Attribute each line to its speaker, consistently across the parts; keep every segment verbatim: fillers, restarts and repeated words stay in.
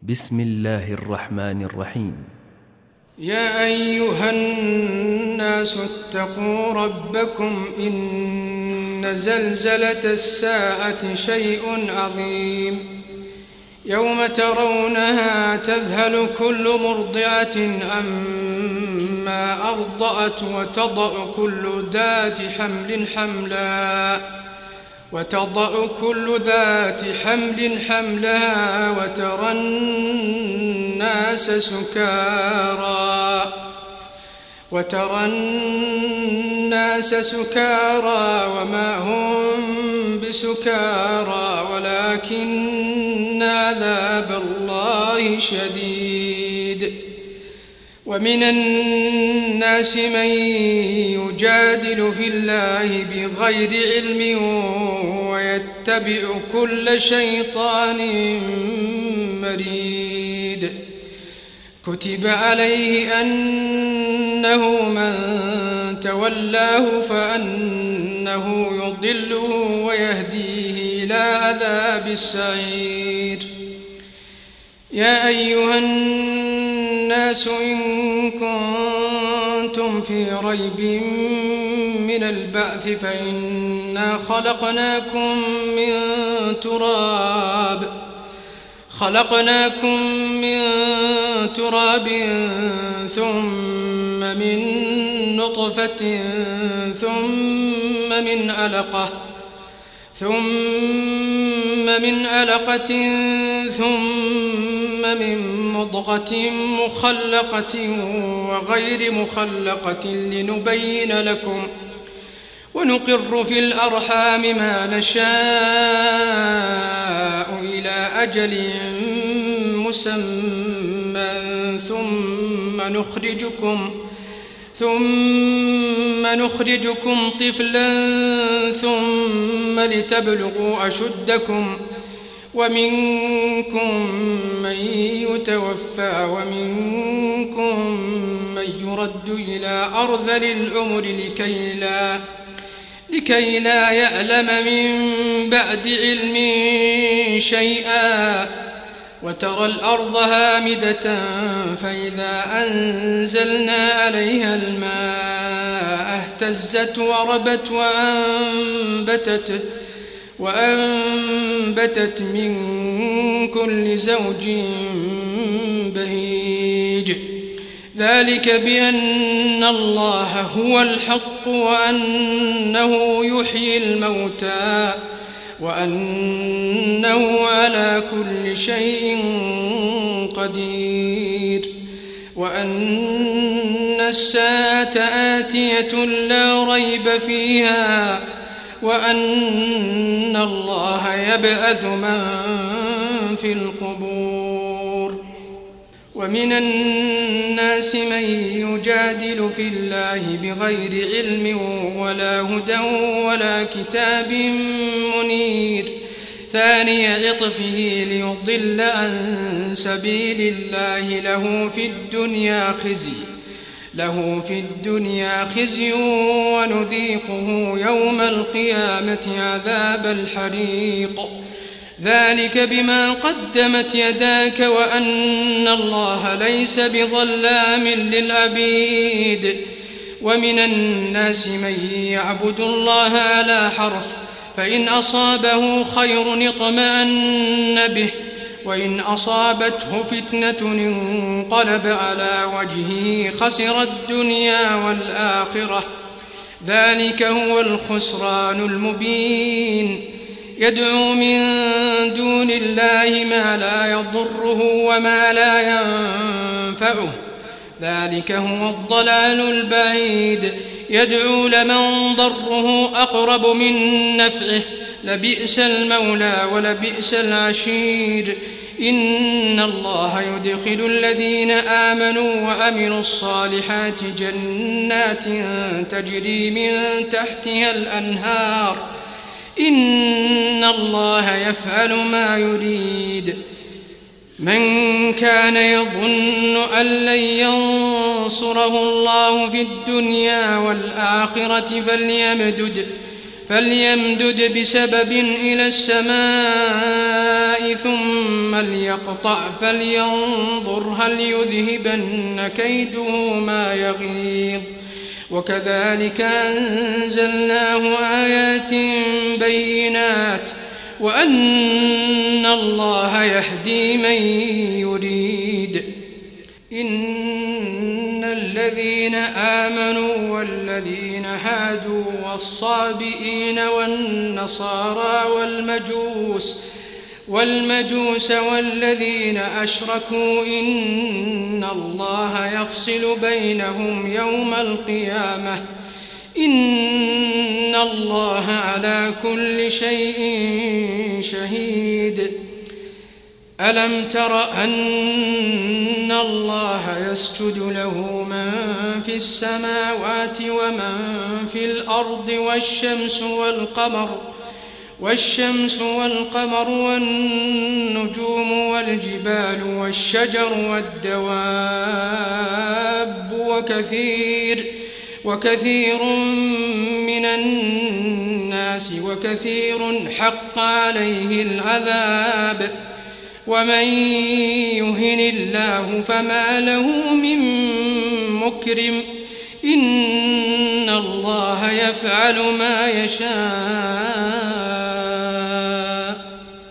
Speaker 1: بسم الله الرحمن الرحيم.
Speaker 2: يا أيها الناس اتقوا ربكم إن زلزلة الساعة شيء عظيم يوم ترونها تذهل كل مرضعة عما أرضعت وتضع كل ذات حمل حملها وتضع كل ذات حمل حملها وترى الناس سكارى وترى الناس سكارى وما هم بسكارى ولكن عذاب الله شديد. ومن الناس من يجادل في الله بغير علم ويتبع كل شيطان مريد. كتب عليه أنه من تولاه فأنه يضله ويهديه إلى عذاب السعير. يا أيها الناس إن كنتم في ريب من البعث فإنا خلقناكم من تراب خلقناكم من تراب ثم من نطفة ثم من علقة ثم من علقة ثم من مضغة مخلقة وغير مخلقة لنبين لكم ونقر في الأرحام ما نشاء إلى أجل مسمى ثم نخرجكم ثم نخرجكم طفلا ثم لتبلغوا أشدكم ومنكم من يتوفى ومنكم من يرد إلى أرذل العمر لكي لا لكي لا يعلم من بعد علم شيئا. وترى الأرض هامدة فإذا أنزلنا عليها الماء اهتزت وربت وأنبتت وأنبتت من كل زوج بهيج. ذلك بأن الله هو الحق وأنه يحيي الموتى وأنه على كل شيء قدير وأن الساعة آتية لا ريب فيها وأن الله يبعث من في القبور. ومن الناس من يجادل في الله بغير علم ولا هدى ولا كتاب منير ثاني عطفه ليضل عن سبيل الله له في الدنيا خزي له في الدنيا خزي ونذيقه يوم القيامة عذاب الحريق. ذلك بما قدمت يداك وأن الله ليس بظلام للعبيد. ومن الناس من يعبد الله على حرف فإن أصابه خير اطمأن به وإن أصابته فتنة انقلب على وجهه خسر الدنيا والآخرة. ذلك هو الخسران المبين. يدعو من دون الله ما لا يضره وما لا ينفعه ذلك هو الضلال البعيد. يدعو لمن ضره أقرب من نفعه لبئس المولى ولبئس العشير. إن الله يدخل الذين آمنوا وأمنوا الصالحات جنات تجري من تحتها الأنهار. إن الله يفعل ما يريد. من كان يظن أن لن ينصره الله في الدنيا والآخرة فليمدد فليمدد بسبب إلى السماء ثم ليقطع فلينظر هل يذهبن كيده ما يغيظ وكذلك أنزلناه آيات بينات وأن الله يهدي من يريد. إن الذين آمنوا والذين هادوا والصابئين والنصارى والمجوس والمجوس والذين أشركوا إن الله يفصل بينهم يوم القيامة إن الله على كل شيء شهيد. ألم تر أن الله يسجد له من في السماوات ومن في الأرض والشمس والقمر والشمس والقمر والنجوم والجبال والشجر والدواب وكثير وكثير من الناس وكثير حق عليه العذاب ومن يهن الله فما له من مكرم إن الله يفعل ما يشاء.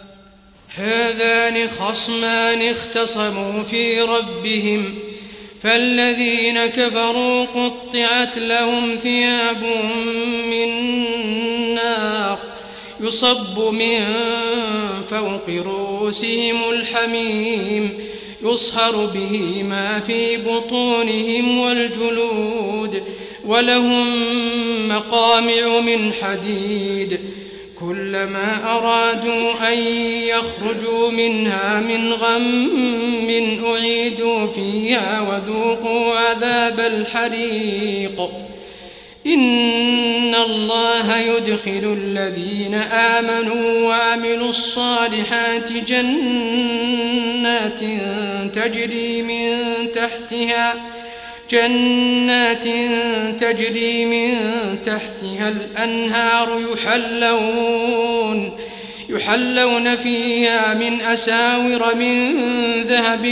Speaker 2: هذان خصمان اختصموا في ربهم فالذين كفروا قطعت لهم ثياب من نار يصب من فوق رؤوسهم الحميم يصهر به ما في بطونهم والجلود ولهم مقامع من حديد كلما أرادوا أن يخرجوا منها من غم أعيدوا فيها وذوقوا عذاب الحريق. إن الله يدخل الذين آمنوا وعملوا الصالحات جنات تجري من تحتها جنات تجري من تحتها الأنهار يحلون يحلون فيها من أساور من ذهب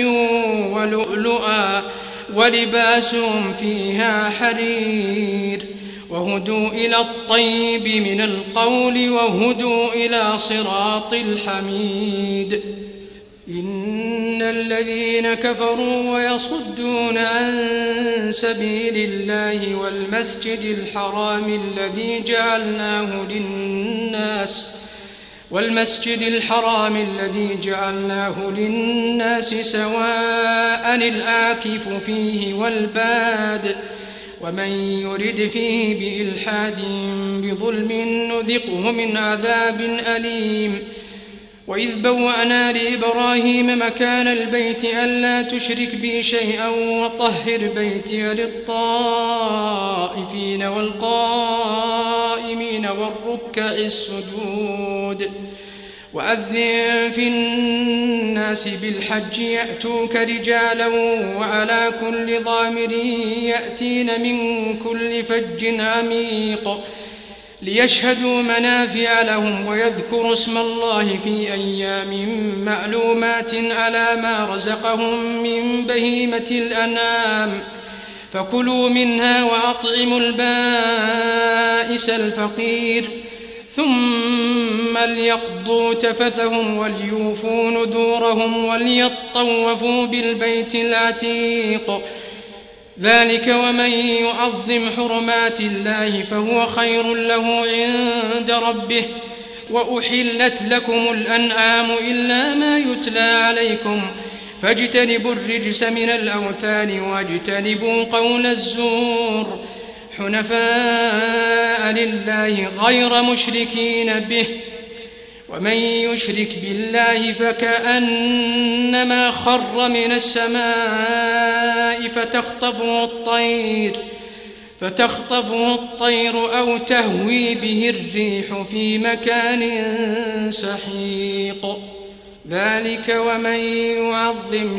Speaker 2: ولؤلؤا ولباسهم فيها حرير وهدوا إلى الطيب من القول وهدوا إلى صراط الحميد. إن الذين كفروا ويصدون عن سبيل الله والمسجد الحرام الذي جعلناه للناس والمسجد الحرام الذي جعلناه للناس سواء العاكف فيه والباد ومن يرد فيه بإلحاد بظلم نذقه من عذاب أليم. وإذ بوأنا لإبراهيم مكان البيت ألا تشرك بي شيئا وطهر بيتي للطائفين والقائمين والركع السجود. وأذن في الناس بالحج يأتوك رجالا وعلى كل ضامر يأتين من كل فج عميق ليشهدوا منافع لهم ويذكروا اسم الله في أيام معلومات على ما رزقهم من بهيمة الأنعام فكلوا منها وأطعموا البائس الفقير ثم ليقضوا تفثهم وليوفوا نذورهم وليطوفوا بالبيت العتيق ذلك ومن يعظم حرمات الله فهو خير له عند ربه. وأحلت لكم الأنعام إلا ما يتلى عليكم فاجتنبوا الرجس من الأوثان واجتنبوا قول الزور حنفاء لله غير مشركين به ومن يشرك بالله فكأنما خر من السماء فتخطفه الطير فتخطفه الطير أو تهوي به الريح في مكان سحيق ذلك ومن يعظم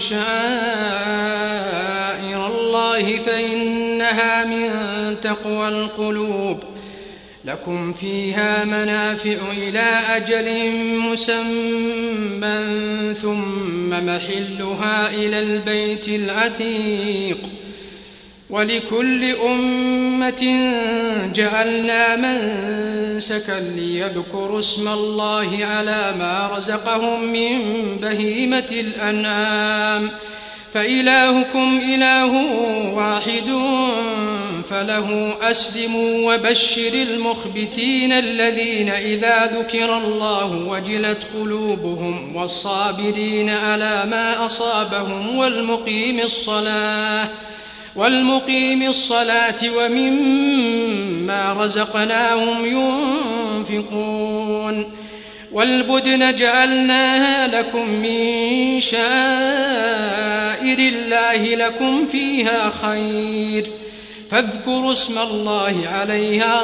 Speaker 2: شعائر الله فإنها من تقوى القلوب لكم فيها منافع إلى أجل مسمى ثم محلها إلى البيت العتيق ولكل أمة جعلنا منسكا ليذكروا اسم الله على ما رزقهم من بهيمة الأنعام فإلهكم إله واحد فله أسلموا وبشر المخبتين الذين إذا ذكر الله وجلت قلوبهم والصابرين على ما أصابهم والمقيم الصلاة والمقيم الصلاة ومما رزقناهم ينفقون والبدن جعلناها لكم من شعائر الله لكم فيها خير فاذكروا اسم الله عليها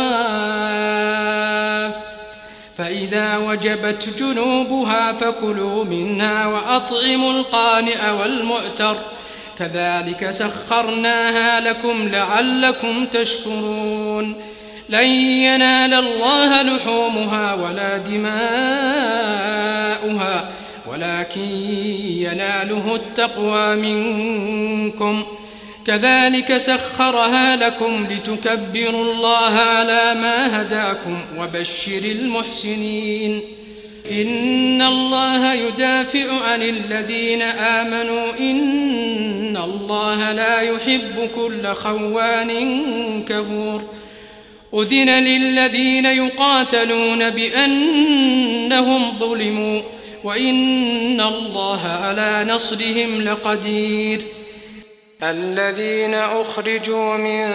Speaker 2: صواف فإذا وجبت جنوبها فكلوا منها وأطعموا القانع والمعتر كذلك سخرناها لكم لعلكم تشكرون لن ينال الله لحومها ولا دماؤها ولكن يناله التقوى منكم كذلك سخرها لكم لتكبروا الله على ما هداكم وبشر المحسنين إن الله يدافع عن الذين آمنوا إن الله لا يحب كل خوان كفور أذن للذين يقاتلون بأنهم ظلموا وإن الله على نصرهم لقدير الذين أخرجوا من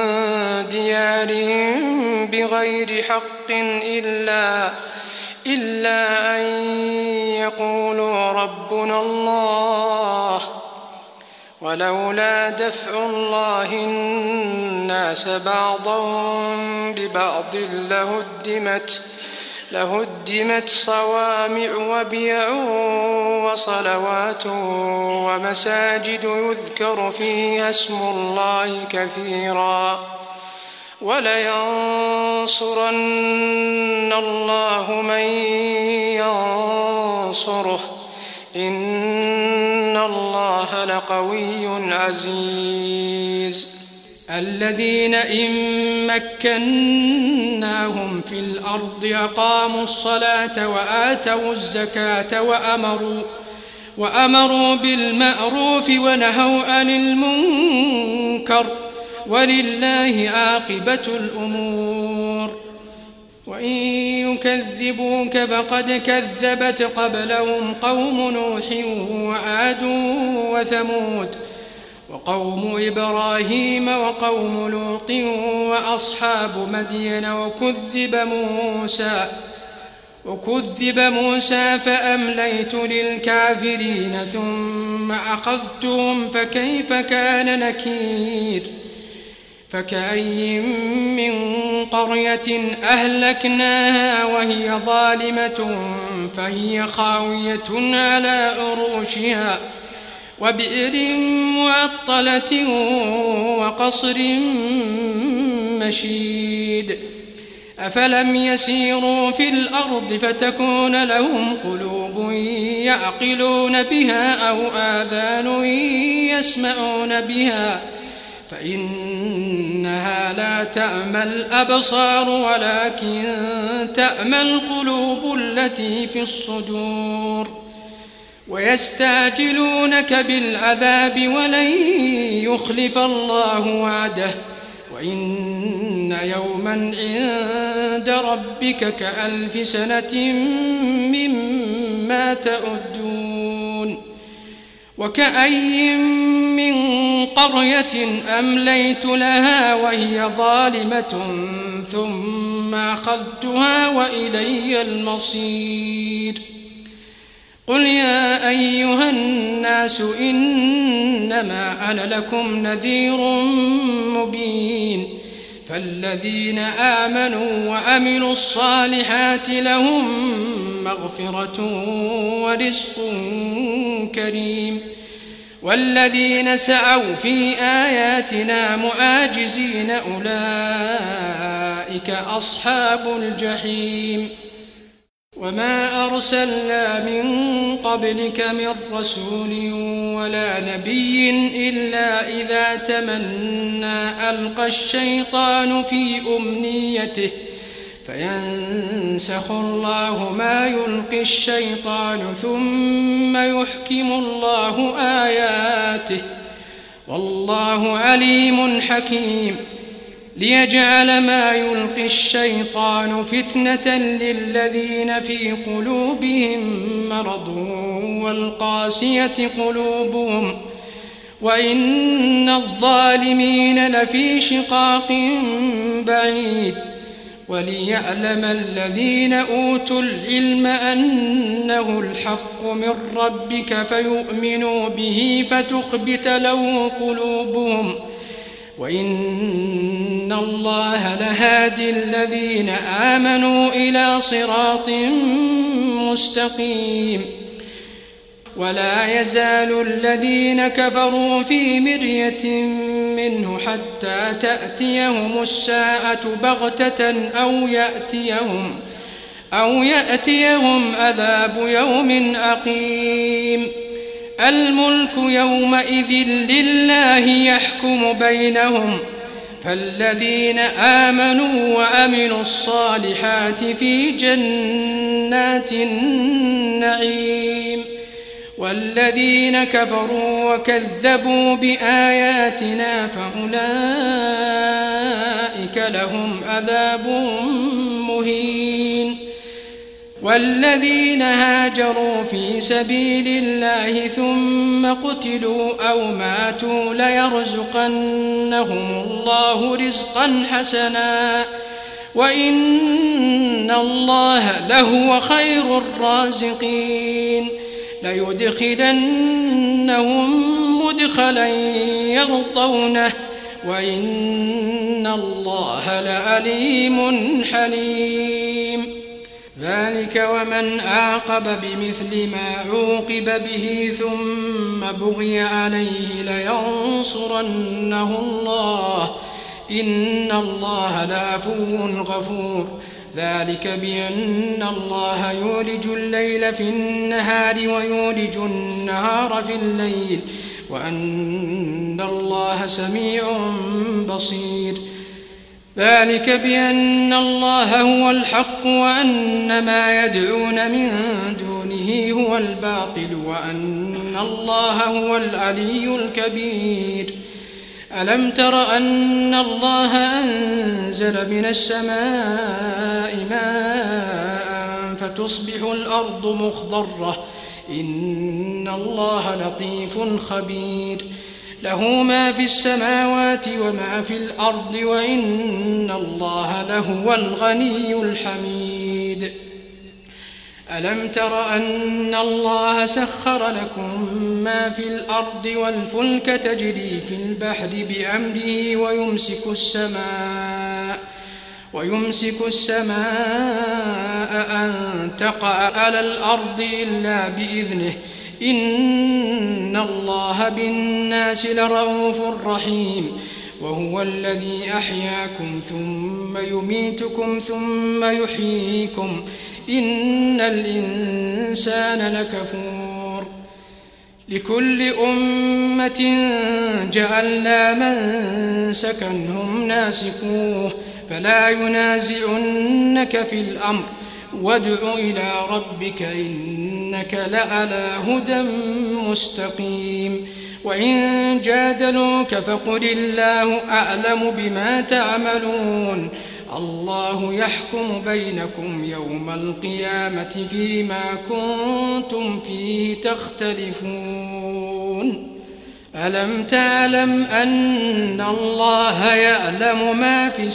Speaker 2: ديارهم بغير حق إلا إلا أن يقولوا ربنا الله ولولا دفع الله الناس بعضهم ببعض لهدمت لهدمت صوامع وبيع وصلوات ومساجد يذكر فيها اسم الله كثيرا ولينصرن الله من ينصره إن الله لقوي عزيز الذين إن مكناهم في الأرض أقاموا الصلاة وآتوا الزكاة وأمروا وأمروا بالمعروف ونهوا عن المنكر ولله عاقبة الأمور وإن يكذبوك فقد كذبت قبلهم قوم نوح وعاد وثمود وقوم إبراهيم وقوم لوط وأصحاب مدين وكذب موسى وكذب موسى فأمليت للكافرين ثم أخذتهم فكيف كان نكير فكأي من قرية أهلكناها وهي ظالمة فهي خاوية على عروشها وبئر معطلة وقصر مشيد أفلم يسيروا في الأرض فتكون لهم قلوب يعقلون بها أو آذان يسمعون بها فإنها لا تعمى الأبصار ولكن تعمى القلوب التي في الصدور ويستعجلونك بالعذاب ولن يخلف الله وعده وإن يوما عند ربك كألف سنة مما تعدون وكأي من قرية أمليت لها وهي ظالمة ثم أخذتها وإلي المصير قل يا أيها الناس إنما أنا لكم نذير مبين فالذين آمنوا وعملوا الصالحات لهم مغفرة ورزق كريم والذين سعوا في آياتنا معاجزين أولئك أولئك أصحاب الجحيم. وما أرسلنا من قبلك من رسول ولا نبي إلا إذا تمنى ألقى الشيطان في أمنيته فينسخ الله ما يلقي الشيطان ثم يحكم الله آياته والله عليم حكيم. ليجعل ما يلقي الشيطان فتنة للذين في قلوبهم مرض والقاسية قلوبهم وإن الظالمين لفي شقاق بعيد. وليعلم الذين أوتوا العلم أنه الحق من ربك فيؤمنوا به فتخبت له قلوبهم وإن الله لهادي الذين آمنوا إلى صراط مستقيم. ولا يزال الذين كفروا في مرية منه حتى تأتيهم الساعة بغتة أو يأتيهم أو يأتيهم عذاب يوم أقيم. الملك يومئذ لله يحكم بينهم فالذين آمنوا وأمنوا الصالحات في جنات النعيم والذين كفروا وكذبوا بآياتنا فأولئك لهم عذاب مهين. والذين هاجروا في سبيل الله ثم قتلوا أو ماتوا ليرزقنهم الله رزقا حسنا وإن الله لهو خير الرازقين. ليدخلنهم مدخلا يرضونه وإن الله لعليم حليم. ذلك ومن أعقب بمثل ما عوقب به ثم بغي عليه لينصرنه الله إن الله لعفو غفور. ذلك بأن الله يولج الليل في النهار ويولج النهار في الليل وأن الله سميع بصير. ذلك بأن الله هو الحق وأن ما يدعون من دونه هو الباطل وأن الله هو العلي الكبير. ألم تر أن الله أنزل من السماء ماء فتصبح الأرض مخضرة إن الله لطيف خبير. له ما في السماوات وما في الأرض وإن الله لهو الغني الحميد. ألم تر أن الله سخر لكم ما في الأرض والفلك تجري في البحر بأمره ويمسك السماء ويمسك السماء أن تقع على الأرض إلا بإذنه إن الله بالناس لرؤوف رحيم. وهو الذي أحياكم ثم يميتكم ثم يحييكم إن الإنسان لكفور. لكل أمة جعلنا منسكا هم ناسكوه فلا ينازعنك في الأمر وادع إلى ربك إنك لعلى هدى مستقيم. وإن جادلوك فقل الله أعلم بما تعملون الله يحكم بينكم يوم القيامة فيما كنتم فيه تختلفون. ألم تعلم أن الله يعلم ما في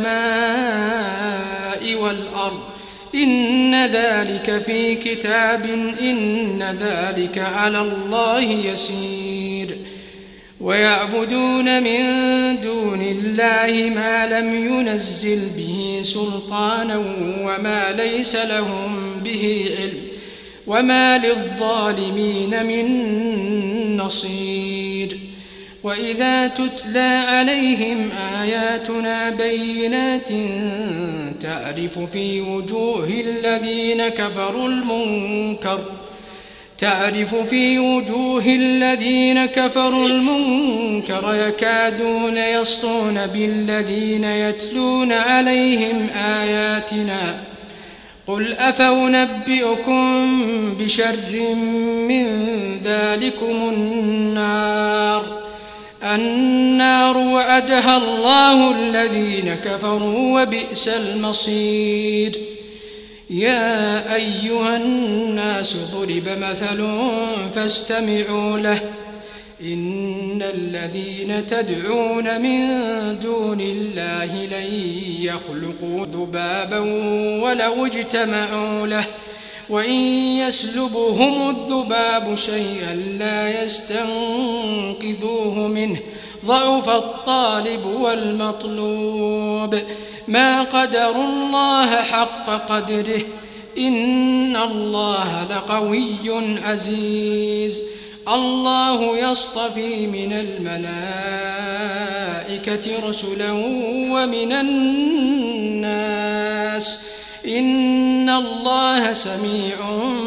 Speaker 2: السماء والأرض إن ذلك في كتاب إن ذلك على الله يسير. ويعبدون من دون الله ما لم ينزل به سلطانا وما ليس لهم به علم وما للظالمين من نصير. وإذا تتلى عليهم آياتنا بينات تعرف في وجوه الذين كفروا المنكر تعرف في وجوه الذين كفروا المنكر يكادون يسطون بالذين يتلون عليهم آياتنا قل أفأنبئكم بشر من ذلكم النار النار وعدها الله الذين كفروا وبئس المصير يا أيها الناس ضرب مثل فاستمعوا له إن الذين تدعون من دون الله لن يخلقوا ذبابا ولو اجتمعوا له وإن يسلبهم الذباب شيئا لا يستنقذوه منه ضعف الطالب والمطلوب ما قدروا الله حق قدره إن الله لقوي عزيز الله يصطفي من الملائكة رسلا ومن الناس إن الله سميع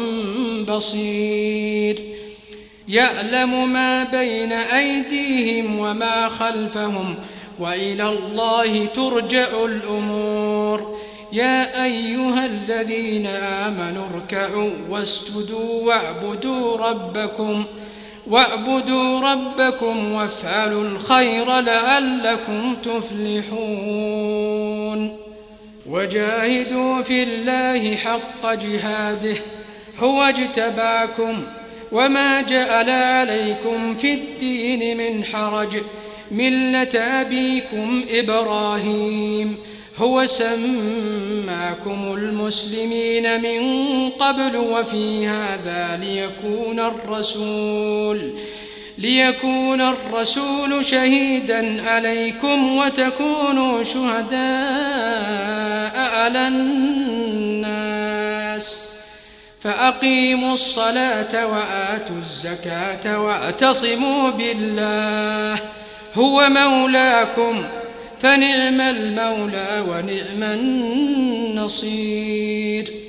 Speaker 2: بصير يعلم ما بين أيديهم وما خلفهم وإلى الله ترجع الأمور يا أيها الذين آمنوا اركعوا واسجدوا واعبدوا ربكم واعبدوا ربكم وافعلوا الخير لعلكم تفلحون وجاهدوا في الله حق جهاده هو اجتباكم وما جعل عليكم في الدين من حرج ملة أبيكم إبراهيم هو سماكم المسلمين من قبل وفي هذا ليكون الرسول ليكون الرسول شهيدا عليكم وتكونوا شهداء على الناس فأقيموا الصلاة وآتوا الزكاة واعتصموا بالله هو مولاكم فنعم المولى ونعم النصير